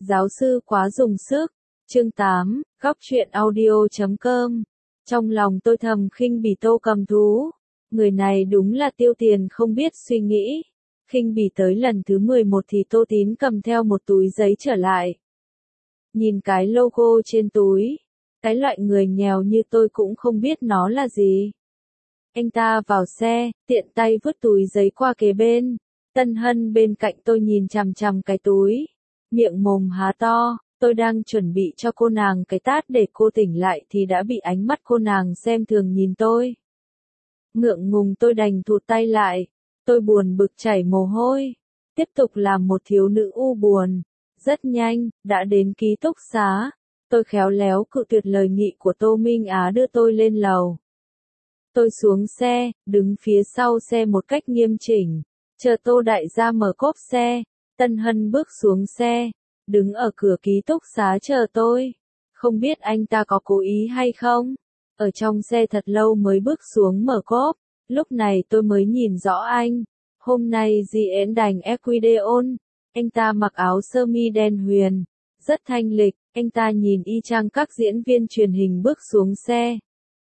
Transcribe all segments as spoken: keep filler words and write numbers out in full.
Giáo sư quá dùng sức. Chương tám, góc truyện audio chấm com. Trong lòng tôi thầm khinh bỉ Tô Cầm Thú. Người này đúng là tiêu tiền không biết suy nghĩ. Khinh bỉ tới lần thứ mười một thì Tô Tín cầm theo một túi giấy trở lại. Nhìn cái logo trên túi. Cái loại người nghèo như tôi cũng không biết nó là gì. Anh ta vào xe, tiện tay vứt túi giấy qua kế bên. Tân Hân bên cạnh tôi nhìn chằm chằm cái túi. Miệng mồm há to, tôi đang chuẩn bị cho cô nàng cái tát để cô tỉnh lại thì đã bị ánh mắt cô nàng xem thường nhìn tôi. Ngượng ngùng tôi đành thụt tay lại. Tôi buồn bực chảy mồ hôi. Tiếp tục làm một thiếu nữ u buồn. Rất nhanh, đã đến ký túc xá. Tôi khéo léo cự tuyệt lời nghị của Tô Minh Á đưa tôi lên lầu. Tôi xuống xe, đứng phía sau xe một cách nghiêm chỉnh. Chờ Tô Đại gia mở cốp xe. Tân Hân bước xuống xe. Đứng ở cửa ký túc xá chờ tôi. Không biết anh ta có cố ý hay không? Ở trong xe thật lâu mới bước xuống mở cốp. Lúc này tôi mới nhìn rõ anh. Hôm nay diễn đành Equideon. Anh ta mặc áo sơ mi đen huyền. Rất thanh lịch. Anh ta nhìn y chang các diễn viên truyền hình bước xuống xe.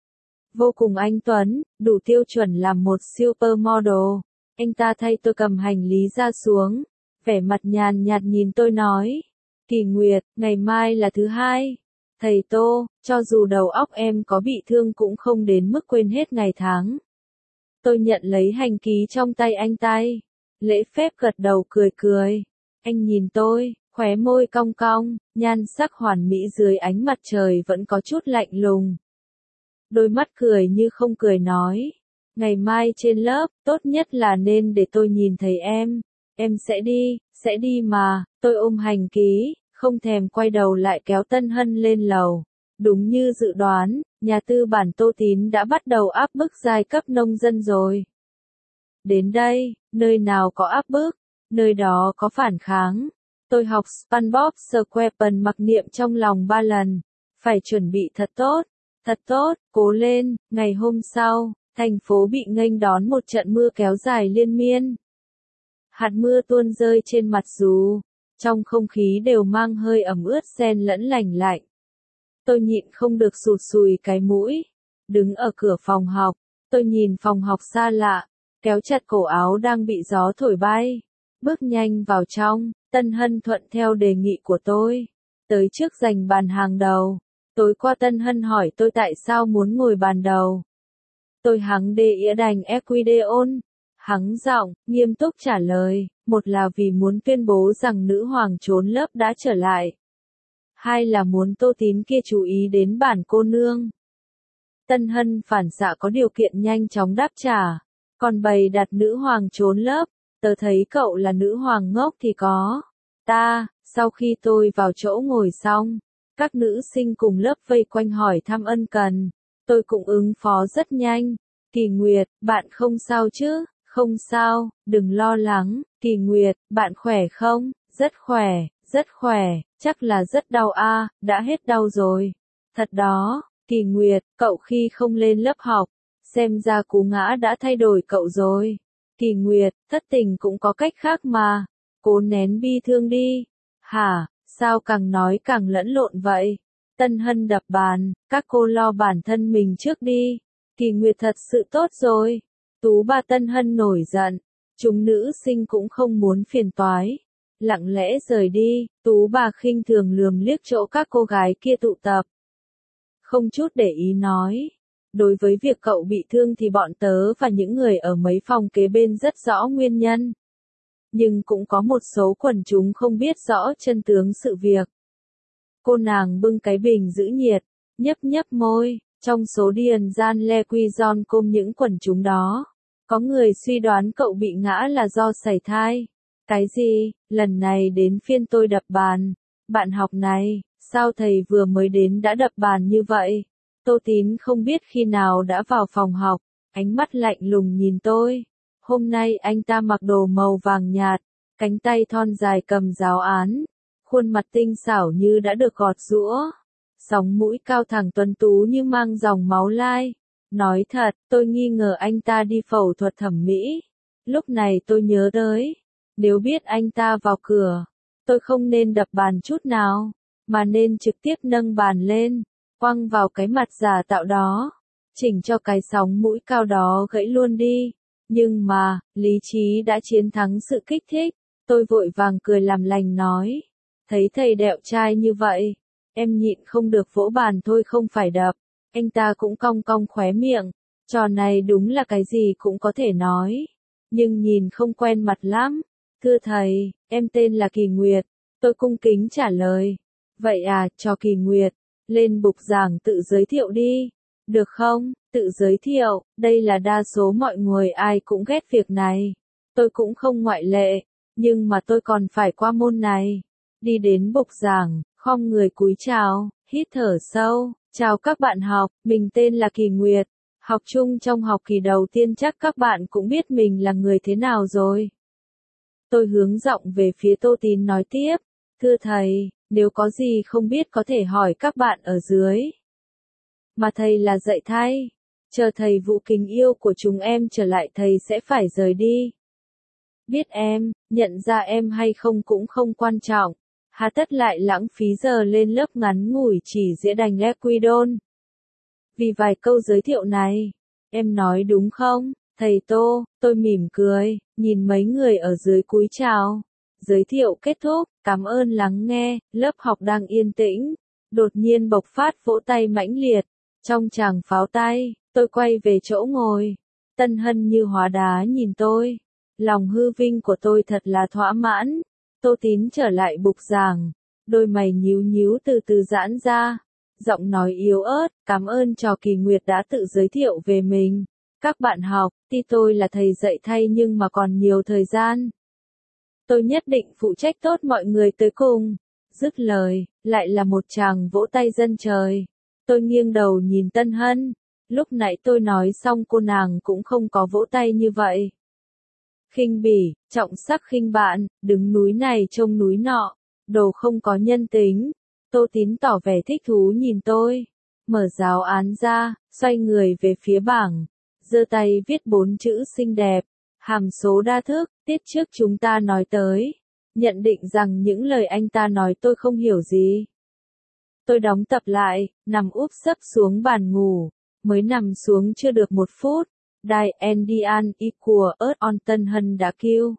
Vô cùng anh tuấn, đủ tiêu chuẩn làm một supermodel. Anh ta thay tôi cầm hành lý ra xuống. Vẻ mặt nhàn nhạt nhìn tôi nói. Kỳ Nguyệt, ngày mai là thứ hai. Thầy Tô, cho dù đầu óc em có bị thương cũng không đến mức quên hết ngày tháng. Tôi nhận lấy hành ký trong tay anh tay. Lễ phép gật đầu cười cười. Anh nhìn tôi, khóe môi cong cong, nhan sắc hoàn mỹ dưới ánh mặt trời vẫn có chút lạnh lùng. Đôi mắt cười như không cười nói. Ngày mai trên lớp, tốt nhất là nên để tôi nhìn thấy em. Em sẽ đi, sẽ đi mà. Tôi ôm hành ký, không thèm quay đầu lại kéo Tân Hân lên lầu. Đúng như dự đoán, nhà tư bản Tô Tín đã bắt đầu áp bức giai cấp nông dân rồi. Đến đây, nơi nào có áp bức, nơi đó có phản kháng. Tôi học SpongeBob SquarePants mặc niệm trong lòng ba lần. Phải chuẩn bị thật tốt, thật tốt, cố lên. Ngày hôm sau, thành phố bị nghênh đón một trận mưa kéo dài liên miên. Hạt mưa tuôn rơi trên mặt dù. Trong không khí đều mang hơi ẩm ướt xen lẫn lành lạnh. Tôi nhịn không được sụt sùi cái mũi. Đứng ở cửa phòng học, tôi nhìn phòng học xa lạ, kéo chặt cổ áo đang bị gió thổi bay. Bước nhanh vào trong, Tân Hân thuận theo đề nghị của tôi. Tới trước giành bàn hàng đầu. Tối qua Tân Hân hỏi tôi tại sao muốn ngồi bàn đầu. Tôi hắng đê ĩa đành Equideon. Hắng giọng, nghiêm túc trả lời. Một là vì muốn tuyên bố rằng nữ hoàng trốn lớp đã trở lại. Hai là muốn Tô Tín kia chú ý đến bản cô nương. Tân Hân phản xạ có điều kiện nhanh chóng đáp trả. Còn bày đặt nữ hoàng trốn lớp, tớ thấy cậu là nữ hoàng ngốc thì có. Ta, sau khi tôi vào chỗ ngồi xong, các nữ sinh cùng lớp vây quanh hỏi thăm ân cần. Tôi cũng ứng phó rất nhanh. Kỳ Nguyệt, bạn không sao chứ? Không sao, đừng lo lắng. Kỳ Nguyệt, bạn khỏe không? Rất khỏe, rất khỏe, chắc là rất đau a, à, đã hết đau rồi. Thật đó, Kỳ Nguyệt, cậu khi không lên lớp học, xem ra cú ngã đã thay đổi cậu rồi. Kỳ Nguyệt, thất tình cũng có cách khác mà. Cố nén bi thương đi. Hả, sao càng nói càng lẫn lộn vậy? Tân Hân đập bàn, các cô lo bản thân mình trước đi. Kỳ Nguyệt thật sự tốt rồi. Tú bà Tân Hân nổi giận. Chúng nữ sinh cũng không muốn phiền toái. Lặng lẽ rời đi, Tú bà khinh thường lườm liếc chỗ các cô gái kia tụ tập. Không chút để ý nói. Đối với việc cậu bị thương thì bọn tớ và những người ở mấy phòng kế bên rất rõ nguyên nhân. Nhưng cũng có một số quần chúng không biết rõ chân tướng sự việc. Cô nàng bưng cái bình giữ nhiệt, nhấp nhấp môi. Trong số điền gian le quy giòn cùng những quần chúng đó, có người suy đoán cậu bị ngã là do sảy thai. Cái gì, lần này đến phiên tôi đập bàn. Bạn học này, sao thầy vừa mới đến đã đập bàn như vậy? Tô Tín không biết khi nào đã vào phòng học, ánh mắt lạnh lùng nhìn tôi. Hôm nay anh ta mặc đồ màu vàng nhạt, cánh tay thon dài cầm giáo án, khuôn mặt tinh xảo như đã được gọt giũa. Sóng mũi cao thẳng tuấn tú như mang dòng máu lai. Nói thật, tôi nghi ngờ anh ta đi phẫu thuật thẩm mỹ. Lúc này tôi nhớ tới, nếu biết anh ta vào cửa, Tôi không nên đập bàn chút nào, mà nên trực tiếp nâng bàn lên, quăng vào cái mặt giả tạo đó, chỉnh cho cái sóng mũi cao đó gãy luôn đi. Nhưng mà, lý trí đã chiến thắng sự kích thích, tôi vội vàng cười làm lành nói. Thấy thầy đẹo trai như vậy, em nhịn không được vỗ bàn thôi không phải đập. Anh ta cũng cong cong khóe miệng, trò này đúng là cái gì cũng có thể nói, nhưng nhìn không quen mặt lắm. Thưa thầy, em tên là Kỳ Nguyệt, tôi cung kính trả lời. Vậy à, cho Kỳ Nguyệt, lên bục giảng tự giới thiệu đi. Được không, tự giới thiệu, đây là đa số mọi người ai cũng ghét việc này. Tôi cũng không ngoại lệ, nhưng mà tôi còn phải qua môn này. Đi đến bục giảng, khom người cúi chào, hít thở sâu. Chào các bạn học, mình tên là Kỳ Nguyệt. Học chung trong học kỳ đầu tiên chắc các bạn cũng biết mình là người thế nào rồi. Tôi hướng giọng về phía Tô Tín nói tiếp. Thưa thầy, nếu có gì không biết có thể hỏi các bạn ở dưới. Mà thầy là dạy thay. Chờ thầy Vũ kính yêu của chúng em trở lại thầy sẽ phải rời đi. Biết em, nhận ra em hay không cũng không quan trọng. Hà tất lại lãng phí giờ lên lớp ngắn ngủi chỉ dễ đành lẽ quy đôn. Vì vài câu giới thiệu này, em nói đúng không, thầy Tô? Tôi mỉm cười, nhìn mấy người ở dưới cúi chào. Giới thiệu kết thúc, cảm ơn lắng nghe, lớp học đang yên tĩnh. Đột nhiên bộc phát vỗ tay mãnh liệt. Trong tràng pháo tay, tôi quay về chỗ ngồi. Tân Hân như hóa đá nhìn tôi. Lòng hư vinh của tôi thật là thỏa mãn. Tô Tín trở lại bục giảng, đôi mày nhíu nhíu từ từ giãn ra, giọng nói yếu ớt, cảm ơn trò Kỳ Nguyệt đã tự giới thiệu về mình. Các bạn học, tuy tôi là thầy dạy thay nhưng mà còn nhiều thời gian. Tôi nhất định phụ trách tốt mọi người tới cùng. Dứt lời, lại là một tràng vỗ tay dân trời. Tôi nghiêng đầu nhìn Tân Hân, lúc nãy tôi nói xong cô nàng cũng không có vỗ tay như vậy. Khinh bỉ, trọng sắc khinh bạn, đứng núi này trông núi nọ, đồ không có nhân tính. Tô Tín tỏ vẻ thích thú nhìn tôi, mở giáo án ra, xoay người về phía bảng, giơ tay viết bốn chữ xinh đẹp, hàm số đa thức, tiết trước chúng ta nói tới, nhận định rằng những lời anh ta nói tôi không hiểu gì. Tôi đóng tập lại, nằm úp sấp xuống bàn ngủ, mới nằm xuống chưa được một phút. Đài Endian y của ớt on Tân Hân đã kêu.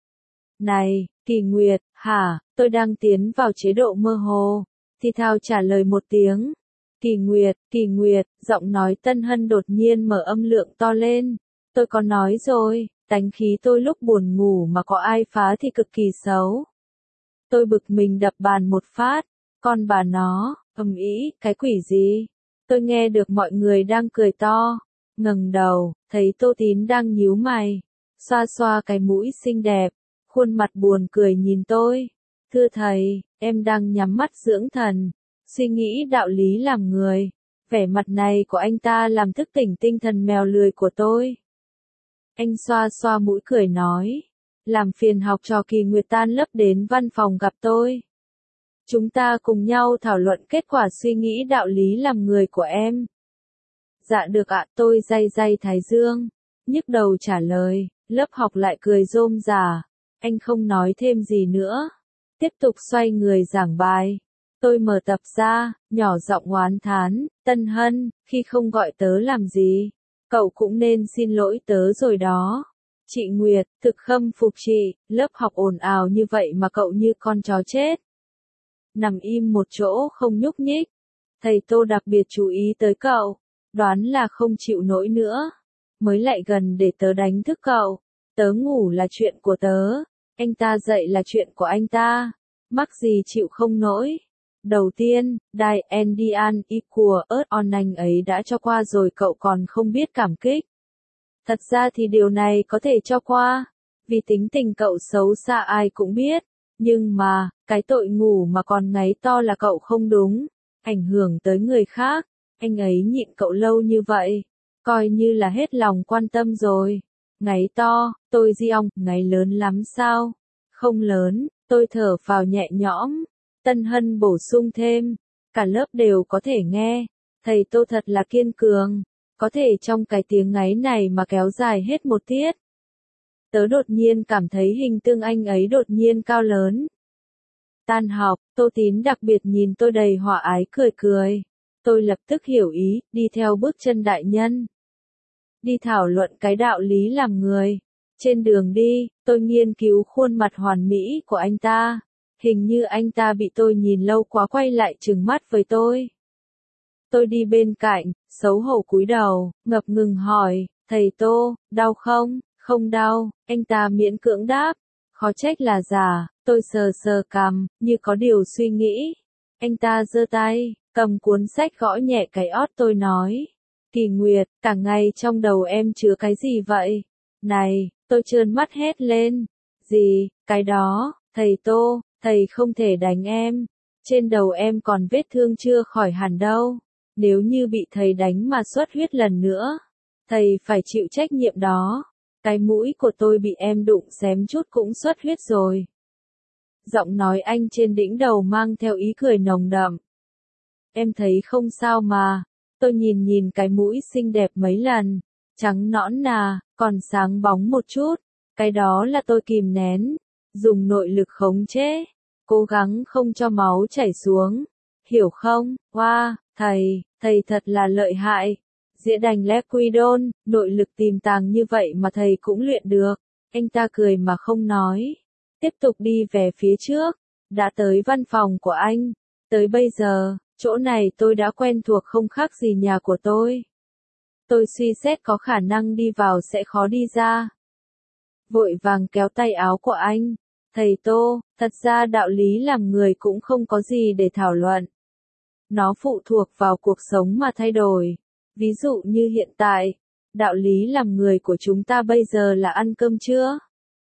Này, Kỳ Nguyệt, hả, tôi đang tiến vào chế độ mơ hồ. Thì thào trả lời một tiếng. Kỳ Nguyệt, Kỳ Nguyệt, giọng nói Tân Hân đột nhiên mở âm lượng to lên. Tôi có nói rồi, tánh khí tôi lúc buồn ngủ mà có ai phá thì cực kỳ xấu. Tôi bực mình đập bàn một phát. Con bà nó, ầm ĩ, cái quỷ gì? Tôi nghe được mọi người đang cười to. Ngẩng đầu, thấy Tô Tín đang nhíu mày, xoa xoa cái mũi xinh đẹp, khuôn mặt buồn cười nhìn tôi. Thưa thầy, em đang nhắm mắt dưỡng thần, suy nghĩ đạo lý làm người. Vẻ mặt này của anh ta làm thức tỉnh tinh thần mèo lười của tôi. Anh xoa xoa mũi cười nói, làm phiền học trò Kỳ Nguyệt tan lớp đến văn phòng gặp tôi. Chúng ta cùng nhau thảo luận kết quả suy nghĩ đạo lý làm người của em. Dạ được ạ, tôi day day thái dương, nhức đầu trả lời, lớp học lại cười rôm rả, anh không nói thêm gì nữa, tiếp tục xoay người giảng bài. Tôi mở tập ra, nhỏ giọng oán thán, Tân Hân, khi không gọi tớ làm gì, cậu cũng nên xin lỗi tớ rồi đó. Chị Nguyệt, thực khâm phục chị, lớp học ồn ào như vậy mà cậu như con chó chết. Nằm im một chỗ không nhúc nhích, thầy Tô đặc biệt chú ý tới cậu. Đoán là không chịu nổi nữa, mới lại gần để tớ đánh thức cậu. Tớ ngủ là chuyện của tớ, anh ta dậy là chuyện của anh ta, mắc gì chịu không nổi. Đầu tiên, đài Endian y của ớt on anh ấy đã cho qua rồi cậu còn không biết cảm kích. Thật ra thì điều này có thể cho qua, vì tính tình cậu xấu xa ai cũng biết, nhưng mà, cái tội ngủ mà còn ngáy to là cậu không đúng, ảnh hưởng tới người khác. Anh ấy nhịn cậu lâu như vậy, coi như là hết lòng quan tâm rồi. Ngáy to, tôi di ong, ngáy lớn lắm sao? Không lớn, tôi thở phào nhẹ nhõm. Tân Hân bổ sung thêm, cả lớp đều có thể nghe. Thầy Tô thật là kiên cường, có thể trong cái tiếng ngáy này mà kéo dài hết một tiết. Tớ đột nhiên cảm thấy hình tương anh ấy đột nhiên cao lớn. Tan học, Tô Tín đặc biệt nhìn tôi đầy hòa ái cười cười. Tôi lập tức hiểu ý, đi theo bước chân đại nhân. Đi thảo luận cái đạo lý làm người. Trên đường đi, tôi nghiên cứu khuôn mặt hoàn mỹ của anh ta. Hình như anh ta bị tôi nhìn lâu quá quay lại trừng mắt với tôi. Tôi đi bên cạnh, xấu hổ cúi đầu, ngập ngừng hỏi, thầy Tô, đau không? Không đau, anh ta miễn cưỡng đáp. Khó trách là giả, tôi sờ sờ cằm, như có điều suy nghĩ. Anh ta giơ tay, cầm cuốn sách gõ nhẹ cái ót tôi nói. Kỳ Nguyệt, cả ngày trong đầu em chứa cái gì vậy? Này, tôi trợn mắt hét lên. Gì, cái đó, thầy Tô, thầy không thể đánh em. Trên đầu em còn vết thương chưa khỏi hẳn đâu. Nếu như bị thầy đánh mà xuất huyết lần nữa, thầy phải chịu trách nhiệm đó. Cái mũi của tôi bị em đụng xém chút cũng xuất huyết rồi. Giọng nói anh trên đỉnh đầu mang theo ý cười nồng đậm. Em thấy không sao mà. Tôi nhìn nhìn cái mũi xinh đẹp mấy lần. Trắng nõn nà, còn sáng bóng một chút. Cái đó là tôi kìm nén. Dùng nội lực khống chế. Cố gắng không cho máu chảy xuống. Hiểu không? Wow, thầy, thầy thật là lợi hại. Dĩa đành lép quy đôn, nội lực tiềm tàng như vậy mà thầy cũng luyện được. Anh ta cười mà không nói. Tiếp tục đi về phía trước. Đã tới văn phòng của anh. Tới bây giờ, chỗ này tôi đã quen thuộc không khác gì nhà của tôi. Tôi suy xét có khả năng đi vào sẽ khó đi ra. Vội vàng kéo tay áo của anh. Thầy Tô, thật ra đạo lý làm người cũng không có gì để thảo luận. Nó phụ thuộc vào cuộc sống mà thay đổi. Ví dụ như hiện tại, đạo lý làm người của chúng ta bây giờ là ăn cơm chưa?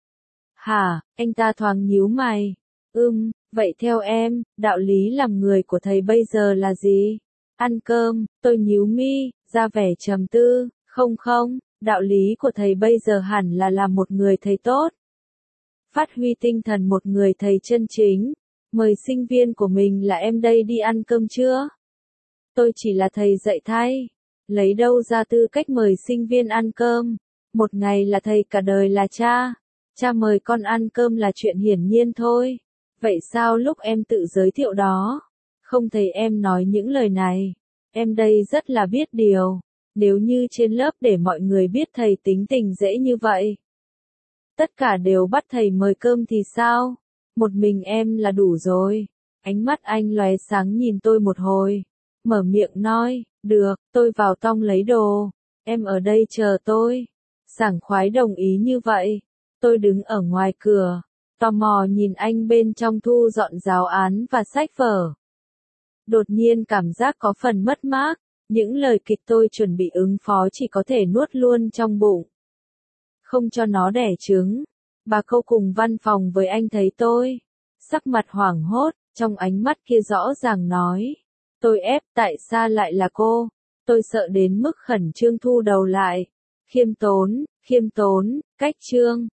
Hả, anh ta thoáng nhíu mày. Ừm, vậy theo em, đạo lý làm người của thầy bây giờ là gì? Ăn cơm, tôi nhíu mi, ra vẻ trầm tư, không không, đạo lý của thầy bây giờ hẳn là làm một người thầy tốt. Phát huy tinh thần một người thầy chân chính. Mời sinh viên của mình là em đây đi ăn cơm chưa? Tôi chỉ là thầy dạy thay. Lấy đâu ra tư cách mời sinh viên ăn cơm? Một ngày là thầy cả đời là cha. Cha mời con ăn cơm là chuyện hiển nhiên thôi. Vậy sao lúc em tự giới thiệu đó, không thấy em nói những lời này? Em đây rất là biết điều. Nếu như trên lớp để mọi người biết thầy tính tình dễ như vậy, tất cả đều bắt thầy mời cơm thì sao? Một mình em là đủ rồi. Ánh mắt anh lóe sáng nhìn tôi một hồi. Mở miệng nói, được, tôi vào tong lấy đồ. Em ở đây chờ tôi. Sảng khoái đồng ý như vậy. Tôi đứng ở ngoài cửa, tò mò nhìn anh bên trong thu dọn giáo án và sách vở. Đột nhiên cảm giác có phần mất mát. Những lời kịch tôi chuẩn bị ứng phó chỉ có thể nuốt luôn trong bụng. Không cho nó đẻ trứng. Bà Câu cùng văn phòng với anh thấy tôi. Sắc mặt hoảng hốt, trong ánh mắt kia rõ ràng nói. Tôi ép, tại sao lại là cô? Tôi sợ đến mức khẩn trương thu đầu lại. Khiêm tốn, khiêm tốn, cách trương,